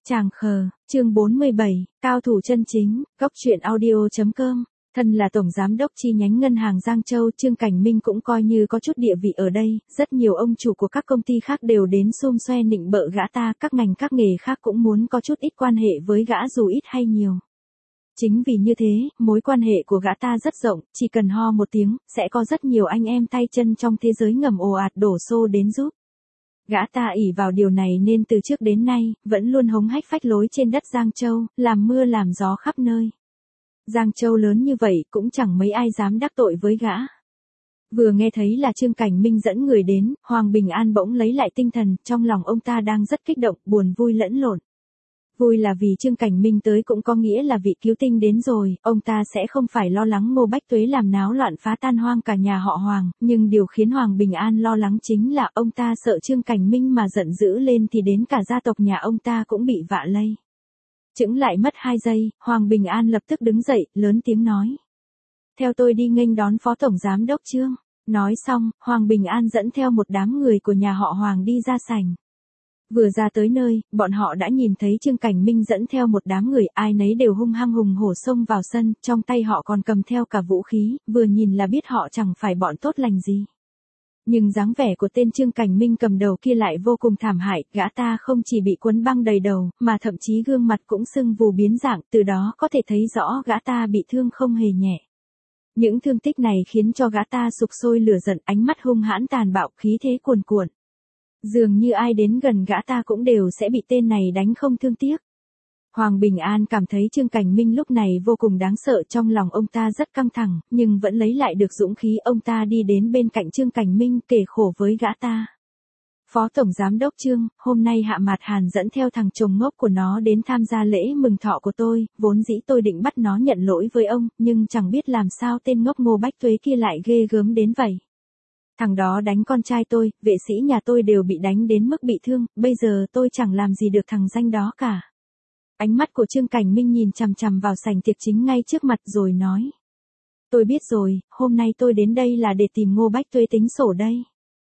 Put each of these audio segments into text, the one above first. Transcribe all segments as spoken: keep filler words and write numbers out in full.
Chàng khờ, chương bốn mươi bảy, cao thủ chân chính, góc truyện audio chấm com. Thân là tổng giám đốc chi nhánh ngân hàng Giang Châu, Trương Cảnh Minh cũng coi như có chút địa vị ở đây, rất nhiều ông chủ của các công ty khác đều đến xum xoe nịnh bợ gã ta, các ngành các nghề khác cũng muốn có chút ít quan hệ với gã dù ít hay nhiều. Chính vì như thế, mối quan hệ của gã ta rất rộng, chỉ cần ho một tiếng, sẽ có rất nhiều anh em tay chân trong thế giới ngầm ồ ạt đổ xô đến giúp. Gã ta ỷ vào điều này nên từ trước đến nay, vẫn luôn hống hách phách lối trên đất Giang Châu, làm mưa làm gió khắp nơi. Giang Châu lớn như vậy cũng chẳng mấy ai dám đắc tội với gã. Vừa nghe thấy là Trương Cảnh Minh dẫn người đến, Hoàng Bình An bỗng lấy lại tinh thần, trong lòng ông ta đang rất kích động, buồn vui lẫn lộn. Vui là vì Trương Cảnh Minh tới cũng có nghĩa là vị cứu tinh đến rồi, ông ta sẽ không phải lo lắng Ngô Bách Tuế làm náo loạn phá tan hoang cả nhà họ Hoàng, nhưng điều khiến Hoàng Bình An lo lắng chính là ông ta sợ Trương Cảnh Minh mà giận dữ lên thì đến cả gia tộc nhà ông ta cũng bị vạ lây. Chững lại mất hai giây, Hoàng Bình An lập tức đứng dậy, lớn tiếng nói. Theo tôi đi nghênh đón Phó Tổng Giám Đốc Trương. Nói xong, Hoàng Bình An dẫn theo một đám người của nhà họ Hoàng đi ra sảnh. Vừa ra tới nơi, bọn họ đã nhìn thấy Trương Cảnh Minh dẫn theo một đám người, ai nấy đều hung hăng hùng hổ xông vào sân, trong tay họ còn cầm theo cả vũ khí, vừa nhìn là biết họ chẳng phải bọn tốt lành gì. Nhưng dáng vẻ của tên Trương Cảnh Minh cầm đầu kia lại vô cùng thảm hại, gã ta không chỉ bị quấn băng đầy đầu, mà thậm chí gương mặt cũng sưng vù biến dạng, từ đó có thể thấy rõ gã ta bị thương không hề nhẹ. Những thương tích này khiến cho gã ta sục sôi lửa giận, ánh mắt hung hãn tàn bạo, khí thế cuồn cuộn. Dường như ai đến gần gã ta cũng đều sẽ bị tên này đánh không thương tiếc. Hoàng Bình An cảm thấy Trương Cảnh Minh lúc này vô cùng đáng sợ, trong lòng ông ta rất căng thẳng, nhưng vẫn lấy lại được dũng khí, ông ta đi đến bên cạnh Trương Cảnh Minh kể khổ với gã ta. Phó Tổng Giám Đốc Trương, hôm nay Hạ Mạt Hàn dẫn theo thằng chồng ngốc của nó đến tham gia lễ mừng thọ của tôi, vốn dĩ tôi định bắt nó nhận lỗi với ông, nhưng chẳng biết làm sao tên ngốc Ngô Bách Tuế kia lại ghê gớm đến vậy. Thằng đó đánh con trai tôi, vệ sĩ nhà tôi đều bị đánh đến mức bị thương, bây giờ tôi chẳng làm gì được thằng danh đó cả. Ánh mắt của Trương Cảnh Minh nhìn chằm chằm vào sảnh tiệc chính ngay trước mặt rồi nói. Tôi biết rồi, hôm nay tôi đến đây là để tìm Ngô Bách Tuế tính sổ đây.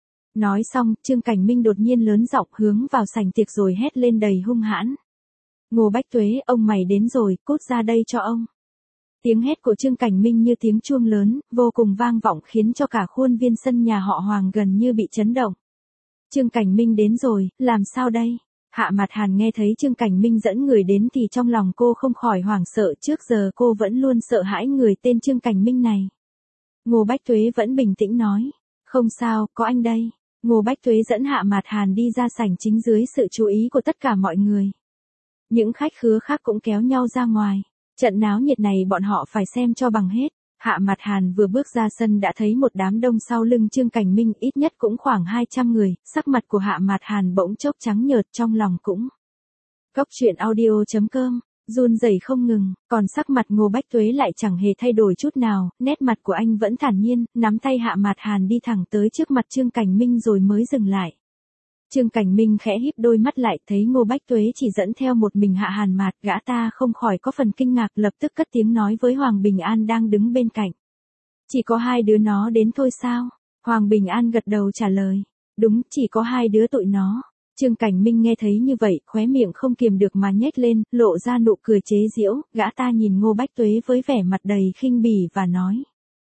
Nói xong, Trương Cảnh Minh đột nhiên lớn giọng hướng vào sảnh tiệc rồi hét lên đầy hung hãn. Ngô Bách Tuế, ông mày đến rồi, cút ra đây cho ông. Tiếng hét của Trương Cảnh Minh như tiếng chuông lớn, vô cùng vang vọng khiến cho cả khuôn viên sân nhà họ Hoàng gần như bị chấn động. Trương Cảnh Minh đến rồi, làm sao đây? Hạ Mạt Hàn nghe thấy Trương Cảnh Minh dẫn người đến thì trong lòng cô không khỏi hoảng sợ, trước giờ cô vẫn luôn sợ hãi người tên Trương Cảnh Minh này. Ngô Bách Tuế vẫn bình tĩnh nói, không sao, có anh đây. Ngô Bách Tuế dẫn Hạ Mạt Hàn đi ra sảnh chính dưới sự chú ý của tất cả mọi người. Những khách khứa khác cũng kéo nhau ra ngoài. Trận náo nhiệt này bọn họ phải xem cho bằng hết. Hạ Mạt Hàn vừa bước ra sân đã thấy một đám đông sau lưng Trương Cảnh Minh, ít nhất cũng khoảng hai trăm người, sắc mặt của Hạ Mạt Hàn bỗng chốc trắng nhợt, trong lòng cũng. Góc truyện audio chấm com, run rẩy không ngừng, còn sắc mặt Ngô Bách Tuế lại chẳng hề thay đổi chút nào, nét mặt của anh vẫn thản nhiên, nắm tay Hạ Mạt Hàn đi thẳng tới trước mặt Trương Cảnh Minh rồi mới dừng lại. Trương Cảnh Minh khẽ híp đôi mắt lại, thấy Ngô Bách Tuế chỉ dẫn theo một mình Hạ Hàn Mạt, gã ta không khỏi có phần kinh ngạc, lập tức cất tiếng nói với Hoàng Bình An đang đứng bên cạnh. Chỉ có hai đứa nó đến thôi sao? Hoàng Bình An gật đầu trả lời. Đúng, chỉ có hai đứa tụi nó. Trương Cảnh Minh nghe thấy như vậy, khóe miệng không kiềm được mà nhếch lên, lộ ra nụ cười chế giễu, gã ta nhìn Ngô Bách Tuế với vẻ mặt đầy khinh bỉ và nói.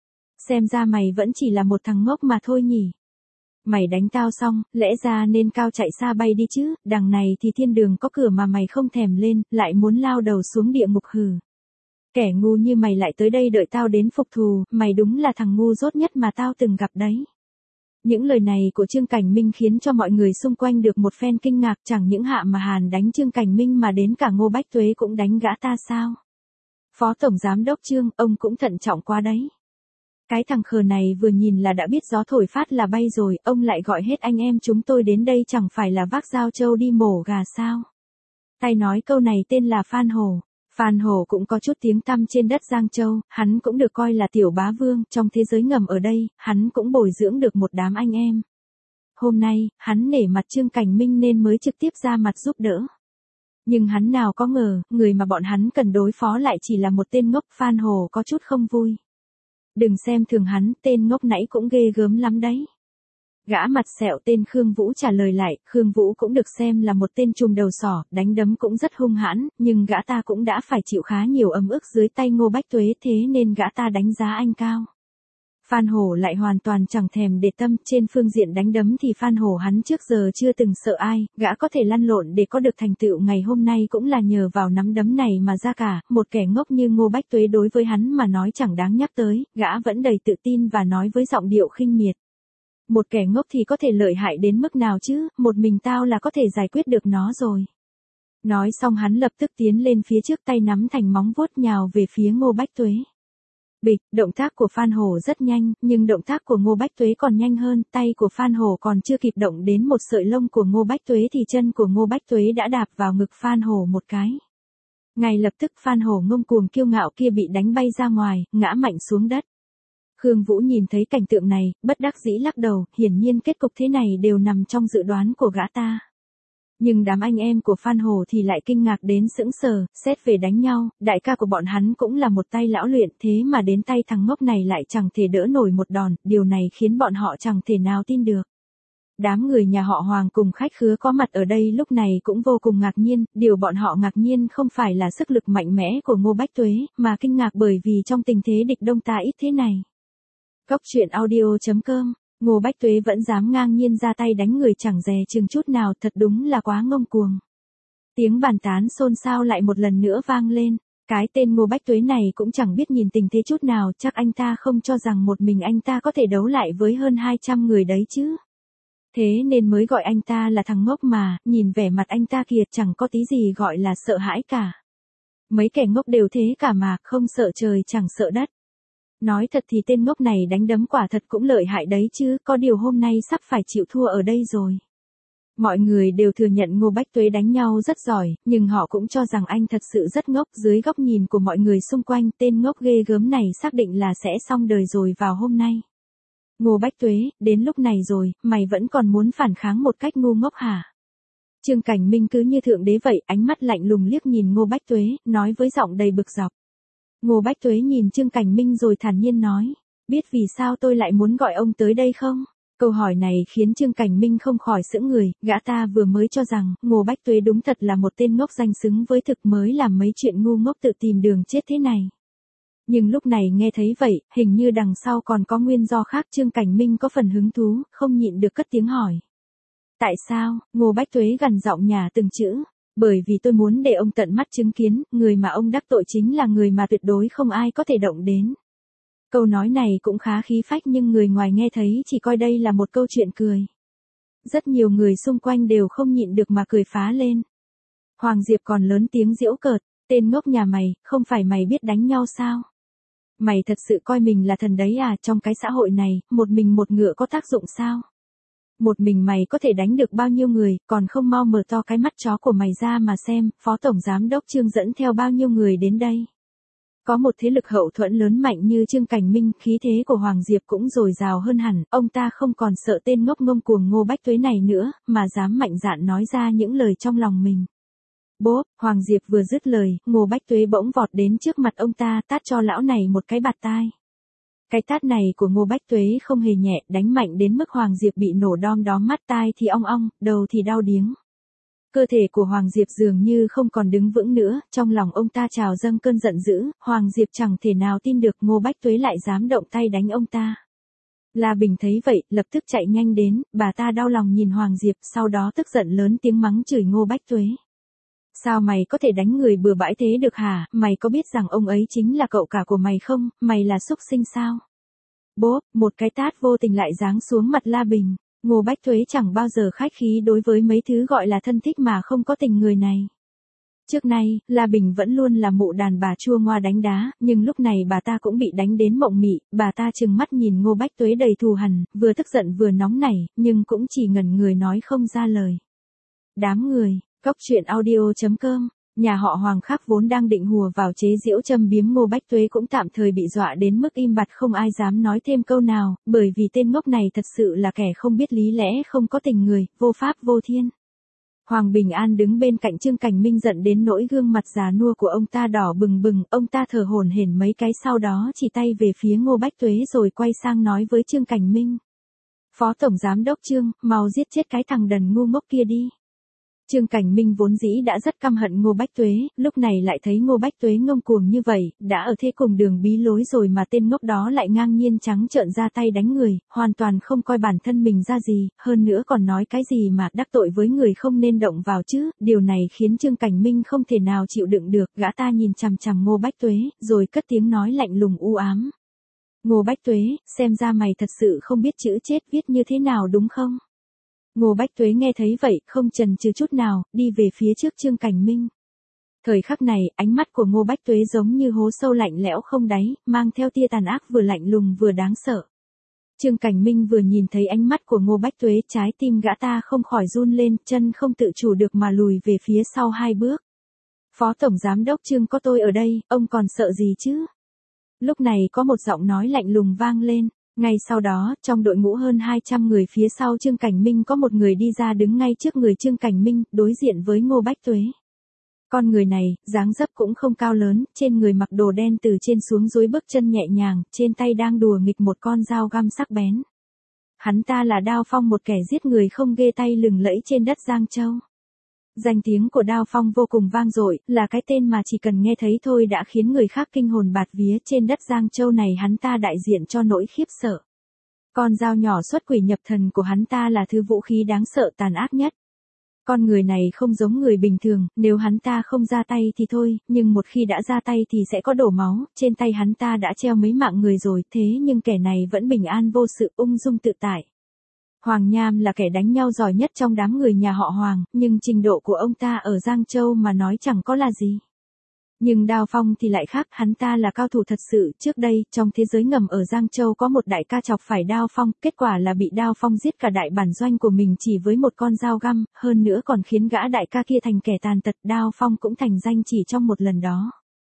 Xem ra mày vẫn chỉ là một thằng ngốc mà thôi nhỉ. Mày đánh tao xong, lẽ ra nên cao chạy xa bay đi chứ, đằng này thì thiên đường có cửa mà mày không thèm lên, lại muốn lao đầu xuống địa ngục hừ. Kẻ ngu như mày lại tới đây đợi tao đến phục thù, mày đúng là thằng ngu dốt nhất mà tao từng gặp đấy. Những lời này của Trương Cảnh Minh khiến cho mọi người xung quanh được một phen kinh ngạc, chẳng những Hạ Mà Hàn đánh Trương Cảnh Minh mà đến cả Ngô Bách Tuế cũng đánh gã ta sao? Phó Tổng Giám Đốc Trương, ông cũng thận trọng quá đấy. Cái thằng khờ này vừa nhìn là đã biết gió thổi phát là bay rồi, ông lại gọi hết anh em chúng tôi đến đây chẳng phải là vác dao trâu đi mổ gà sao? Tay nói câu này tên là Phan Hổ. Phan Hổ cũng có chút tiếng tăm trên đất Giang Châu, hắn cũng được coi là tiểu bá vương, trong thế giới ngầm ở đây, hắn cũng bồi dưỡng được một đám anh em. Hôm nay, hắn nể mặt Trương Cảnh Minh nên mới trực tiếp ra mặt giúp đỡ. Nhưng hắn nào có ngờ, người mà bọn hắn cần đối phó lại chỉ là một tên ngốc. Phan Hổ có chút không vui. Đừng xem thường hắn, tên ngốc nãy cũng ghê gớm lắm đấy. Gã mặt sẹo tên Khương Vũ trả lời lại, Khương Vũ cũng được xem là một tên trùm đầu sỏ, đánh đấm cũng rất hung hãn, nhưng gã ta cũng đã phải chịu khá nhiều ấm ức dưới tay Ngô Bách Tuế, thế nên gã ta đánh giá anh cao. Phan Hổ lại hoàn toàn chẳng thèm để tâm, trên phương diện đánh đấm thì Phan Hổ hắn trước giờ chưa từng sợ ai, gã có thể lăn lộn để có được thành tựu ngày hôm nay cũng là nhờ vào nắm đấm này mà ra cả, một kẻ ngốc như Ngô Bách Tuế đối với hắn mà nói chẳng đáng nhắc tới, gã vẫn đầy tự tin và nói với giọng điệu khinh miệt. Một kẻ ngốc thì có thể lợi hại đến mức nào chứ, một mình tao là có thể giải quyết được nó rồi. Nói xong hắn lập tức tiến lên phía trước, tay nắm thành móng vuốt nhào về phía Ngô Bách Tuế. Bịch, động tác của Phan Hổ rất nhanh, nhưng động tác của Ngô Bách Tuế còn nhanh hơn, tay của Phan Hổ còn chưa kịp động đến một sợi lông của Ngô Bách Tuế thì chân của Ngô Bách Tuế đã đạp vào ngực Phan Hổ một cái. Ngay lập tức Phan Hổ ngông cuồng kiêu ngạo kia bị đánh bay ra ngoài, ngã mạnh xuống đất. Khương Vũ nhìn thấy cảnh tượng này, bất đắc dĩ lắc đầu, hiển nhiên kết cục thế này đều nằm trong dự đoán của gã ta. Nhưng đám anh em của Phan Hổ thì lại kinh ngạc đến sững sờ, xét về đánh nhau, đại ca của bọn hắn cũng là một tay lão luyện, thế mà đến tay thằng ngốc này lại chẳng thể đỡ nổi một đòn, điều này khiến bọn họ chẳng thể nào tin được. Đám người nhà họ Hoàng cùng khách khứa có mặt ở đây lúc này cũng vô cùng ngạc nhiên, điều bọn họ ngạc nhiên không phải là sức lực mạnh mẽ của Ngô Bách Tuế, mà kinh ngạc bởi vì trong tình thế địch đông ta ít thế này. Cốc truyện audio chấm com. Ngô Bách Tuế vẫn dám ngang nhiên ra tay đánh người chẳng dè chừng chút nào, thật đúng là quá ngông cuồng. Tiếng bàn tán xôn xao lại một lần nữa vang lên, cái tên Ngô Bách Tuế này cũng chẳng biết nhìn tình thế chút nào, chắc anh ta không cho rằng một mình anh ta có thể đấu lại với hơn hai trăm người đấy chứ. Thế nên mới gọi anh ta là thằng ngốc mà, nhìn vẻ mặt anh ta kìa chẳng có tí gì gọi là sợ hãi cả. Mấy kẻ ngốc đều thế cả mà, không sợ trời chẳng sợ đất. Nói thật thì tên ngốc này đánh đấm quả thật cũng lợi hại đấy chứ, có điều hôm nay sắp phải chịu thua ở đây rồi. Mọi người đều thừa nhận Ngô Bách Tuế đánh nhau rất giỏi, nhưng họ cũng cho rằng anh thật sự rất ngốc. Dưới góc nhìn của mọi người xung quanh, tên ngốc ghê gớm này xác định là sẽ xong đời rồi vào hôm nay. Ngô Bách Tuế, đến lúc này rồi, mày vẫn còn muốn phản kháng một cách ngu ngốc hả? Trương Cảnh Minh cứ như thượng đế vậy, ánh mắt lạnh lùng liếc nhìn Ngô Bách Tuế, nói với giọng đầy bực dọc. Ngô Bách Tuế nhìn Trương Cảnh Minh rồi thản nhiên nói, biết vì sao tôi lại muốn gọi ông tới đây không? Câu hỏi này khiến Trương Cảnh Minh không khỏi sững người, gã ta vừa mới cho rằng, Ngô Bách Tuế đúng thật là một tên ngốc danh xứng với thực mới làm mấy chuyện ngu ngốc tự tìm đường chết thế này. Nhưng lúc này nghe thấy vậy, hình như đằng sau còn có nguyên do khác, Trương Cảnh Minh có phần hứng thú, không nhịn được cất tiếng hỏi. Tại sao? Ngô Bách Tuế gằn giọng nhả từng chữ. Bởi vì tôi muốn để ông tận mắt chứng kiến, người mà ông đắc tội chính là người mà tuyệt đối không ai có thể động đến. Câu nói này cũng khá khí phách nhưng người ngoài nghe thấy chỉ coi đây là một câu chuyện cười. Rất nhiều người xung quanh đều không nhịn được mà cười phá lên. Hoàng Diệp còn lớn tiếng giễu cợt, tên ngốc nhà mày, không phải mày biết đánh nhau sao? Mày thật sự coi mình là thần đấy à, trong cái xã hội này, một mình một ngựa có tác dụng sao? Một mình mày có thể đánh được bao nhiêu người, còn không mau mở to cái mắt chó của mày ra mà xem, Phó Tổng Giám Đốc Trương dẫn theo bao nhiêu người đến đây. Có một thế lực hậu thuẫn lớn mạnh như Trương Cảnh Minh, khí thế của Hoàng Diệp cũng dồi dào hơn hẳn, ông ta không còn sợ tên ngốc ngông cuồng Ngô Bách Tuế này nữa, mà dám mạnh dạn nói ra những lời trong lòng mình. Bốp, Hoàng Diệp vừa dứt lời, Ngô Bách Tuế bỗng vọt đến trước mặt ông ta, tát cho lão này một cái bạt tai. Cái tát này của Ngô Bách Tuế không hề nhẹ, đánh mạnh đến mức Hoàng Diệp bị nổ đom đóm, mắt tai thì ong ong, đầu thì đau điếng. Cơ thể của Hoàng Diệp dường như không còn đứng vững nữa, trong lòng ông ta trào dâng cơn giận dữ, Hoàng Diệp chẳng thể nào tin được Ngô Bách Tuế lại dám động tay đánh ông ta. La Bình thấy vậy, lập tức chạy nhanh đến, bà ta đau lòng nhìn Hoàng Diệp, sau đó tức giận lớn tiếng mắng chửi Ngô Bách Tuế. Sao mày có thể đánh người bừa bãi thế được hả, mày có biết rằng ông ấy chính là cậu cả của mày không, mày là súc sinh sao? Bốp, một cái tát vô tình lại giáng xuống mặt La Bình. Ngô Bách Tuế chẳng bao giờ khách khí đối với mấy thứ gọi là thân thích mà không có tình người này. Trước nay, La Bình vẫn luôn là mụ đàn bà chua ngoa đánh đá, nhưng lúc này bà ta cũng bị đánh đến mộng mị, bà ta trừng mắt nhìn Ngô Bách Tuế đầy thù hằn, vừa tức giận vừa nóng nảy, nhưng cũng chỉ ngẩn người nói không ra lời. Đám người, cốc truyện audio chấm com. Nhà họ Hoàng khác vốn đang định hùa vào chế giễu châm biếm Ngô Bách Tuế cũng tạm thời bị dọa đến mức im bặt không ai dám nói thêm câu nào, bởi vì tên ngốc này thật sự là kẻ không biết lý lẽ, không có tình người, vô pháp vô thiên. Hoàng Bình An đứng bên cạnh Trương Cảnh Minh giận đến nỗi gương mặt già nua của ông ta đỏ bừng bừng, ông ta thở hổn hển mấy cái sau đó chỉ tay về phía Ngô Bách Tuế rồi quay sang nói với Trương Cảnh Minh. Phó Tổng Giám Đốc Trương, mau giết chết cái thằng đần ngu ngốc kia đi. Trương Cảnh Minh vốn dĩ đã rất căm hận Ngô Bách Tuế, lúc này lại thấy Ngô Bách Tuế ngông cuồng như vậy, đã ở thế cùng đường bí lối rồi mà tên ngốc đó lại ngang nhiên trắng trợn ra tay đánh người, hoàn toàn không coi bản thân mình ra gì, hơn nữa còn nói cái gì mà đắc tội với người không nên động vào chứ, điều này khiến Trương Cảnh Minh không thể nào chịu đựng được, gã ta nhìn chằm chằm Ngô Bách Tuế, rồi cất tiếng nói lạnh lùng u ám. Ngô Bách Tuế, xem ra mày thật sự không biết chữ chết viết như thế nào đúng không? Ngô Bách Tuế nghe thấy vậy, không chần chừ chút nào, đi về phía trước Trương Cảnh Minh. Thời khắc này, ánh mắt của Ngô Bách Tuế giống như hố sâu lạnh lẽo không đáy, mang theo tia tàn ác vừa lạnh lùng vừa đáng sợ. Trương Cảnh Minh vừa nhìn thấy ánh mắt của Ngô Bách Tuế, trái tim gã ta không khỏi run lên, chân không tự chủ được mà lùi về phía sau hai bước. Phó Tổng Giám Đốc Trương, có tôi ở đây, ông còn sợ gì chứ? Lúc này có một giọng nói lạnh lùng vang lên. Ngay sau đó, trong đội ngũ hơn hai trăm người phía sau Trương Cảnh Minh có một người đi ra đứng ngay trước người Trương Cảnh Minh, đối diện với Ngô Bách Tuế. Con người này, dáng dấp cũng không cao lớn, trên người mặc đồ đen từ trên xuống dưới, bước chân nhẹ nhàng, trên tay đang đùa nghịch một con dao găm sắc bén. Hắn ta là Đao Phong, một kẻ giết người không ghê tay lừng lẫy trên đất Giang Châu. Danh tiếng của Đao Phong vô cùng vang dội, là cái tên mà chỉ cần nghe thấy thôi đã khiến người khác kinh hồn bạt vía, trên đất Giang Châu này hắn ta đại diện cho nỗi khiếp sợ. Con dao nhỏ xuất quỷ nhập thần của hắn ta là thứ vũ khí đáng sợ tàn ác nhất. Con người này không giống người bình thường, nếu hắn ta không ra tay thì thôi, nhưng một khi đã ra tay thì sẽ có đổ máu, trên tay hắn ta đã treo mấy mạng người rồi, thế nhưng kẻ này vẫn bình an vô sự, ung dung tự tại. Hoàng Nham là kẻ đánh nhau giỏi nhất trong đám người nhà họ Hoàng, nhưng trình độ của ông ta ở Giang Châu mà nói chẳng có là gì. Nhưng Đao Phong thì lại khác, hắn ta là cao thủ thật sự, trước đây, trong thế giới ngầm ở Giang Châu có một đại ca chọc phải Đao Phong, kết quả là bị Đao Phong giết cả đại bản doanh của mình chỉ với một con dao găm, hơn nữa còn khiến gã đại ca kia thành kẻ tàn tật, Đao Phong cũng thành danh chỉ trong một lần đó.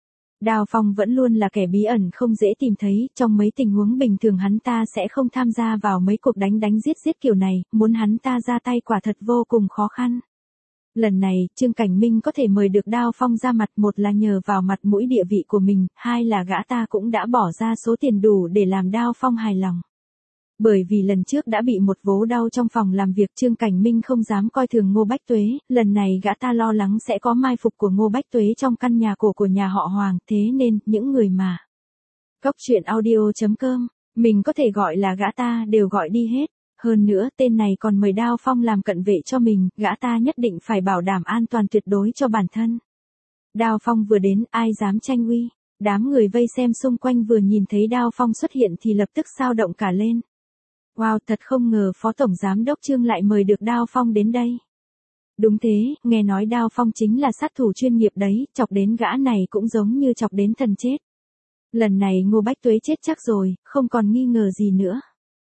Đao Phong vẫn luôn là kẻ bí ẩn không dễ tìm thấy, trong mấy tình huống bình thường hắn ta sẽ không tham gia vào mấy cuộc đánh đánh giết giết kiểu này, muốn hắn ta ra tay quả thật vô cùng khó khăn. Lần này, Trương Cảnh Minh có thể mời được Đao Phong ra mặt, một là nhờ vào mặt mũi địa vị của mình, hai là gã ta cũng đã bỏ ra số tiền đủ để làm Đao Phong hài lòng. Bởi vì lần trước đã bị một vố đau trong phòng làm việc, Trương Cảnh Minh không dám coi thường Ngô Bách Tuế, lần này gã ta lo lắng sẽ có mai phục của Ngô Bách Tuế trong căn nhà cổ của nhà họ Hoàng, thế nên, những người mà Cóc truyện audio chấm com, mình có thể gọi là gã ta đều gọi đi hết. Hơn nữa, tên này còn mời Đao Phong làm cận vệ cho mình, gã ta nhất định phải bảo đảm an toàn tuyệt đối cho bản thân. Đao Phong vừa đến, ai dám tranh uy, đám người vây xem xung quanh vừa nhìn thấy Đao Phong xuất hiện thì lập tức xao động cả lên. Wow, thật không ngờ Phó Tổng Giám Đốc Trương lại mời được Đao Phong đến đây. Đúng thế, nghe nói Đao Phong chính là sát thủ chuyên nghiệp đấy, chọc đến gã này cũng giống như chọc đến thần chết. Lần này Ngô Bách Tuế chết chắc rồi, không còn nghi ngờ gì nữa.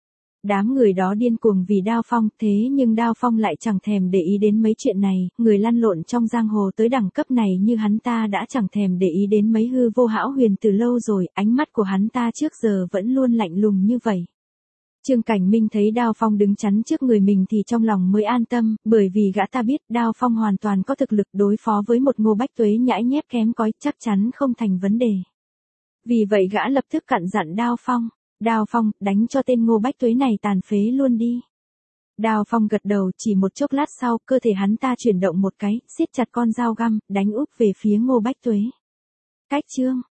Đám người đó điên cuồng vì Đao Phong, thế nhưng Đao Phong lại chẳng thèm để ý đến mấy chuyện này, người lăn lộn trong giang hồ tới đẳng cấp này như hắn ta đã chẳng thèm để ý đến mấy hư vô hão huyền từ lâu rồi, ánh mắt của hắn ta trước giờ vẫn luôn lạnh lùng như vậy. Trương Cảnh Minh thấy Đao Phong đứng chắn trước người mình thì trong lòng mới an tâm, bởi vì gã ta biết Đao Phong hoàn toàn có thực lực đối phó với một Ngô Bách Tuế nhãi nhép kém cỏi, chắc chắn không thành vấn đề. Vì vậy gã lập tức cặn dặn Đao Phong, Đao Phong, đánh cho tên Ngô Bách Tuế này tàn phế luôn đi. Đao Phong gật đầu, chỉ một chốc lát sau, cơ thể hắn ta chuyển động một cái, siết chặt con dao găm, đánh úp về phía Ngô Bách Tuế. Cách chương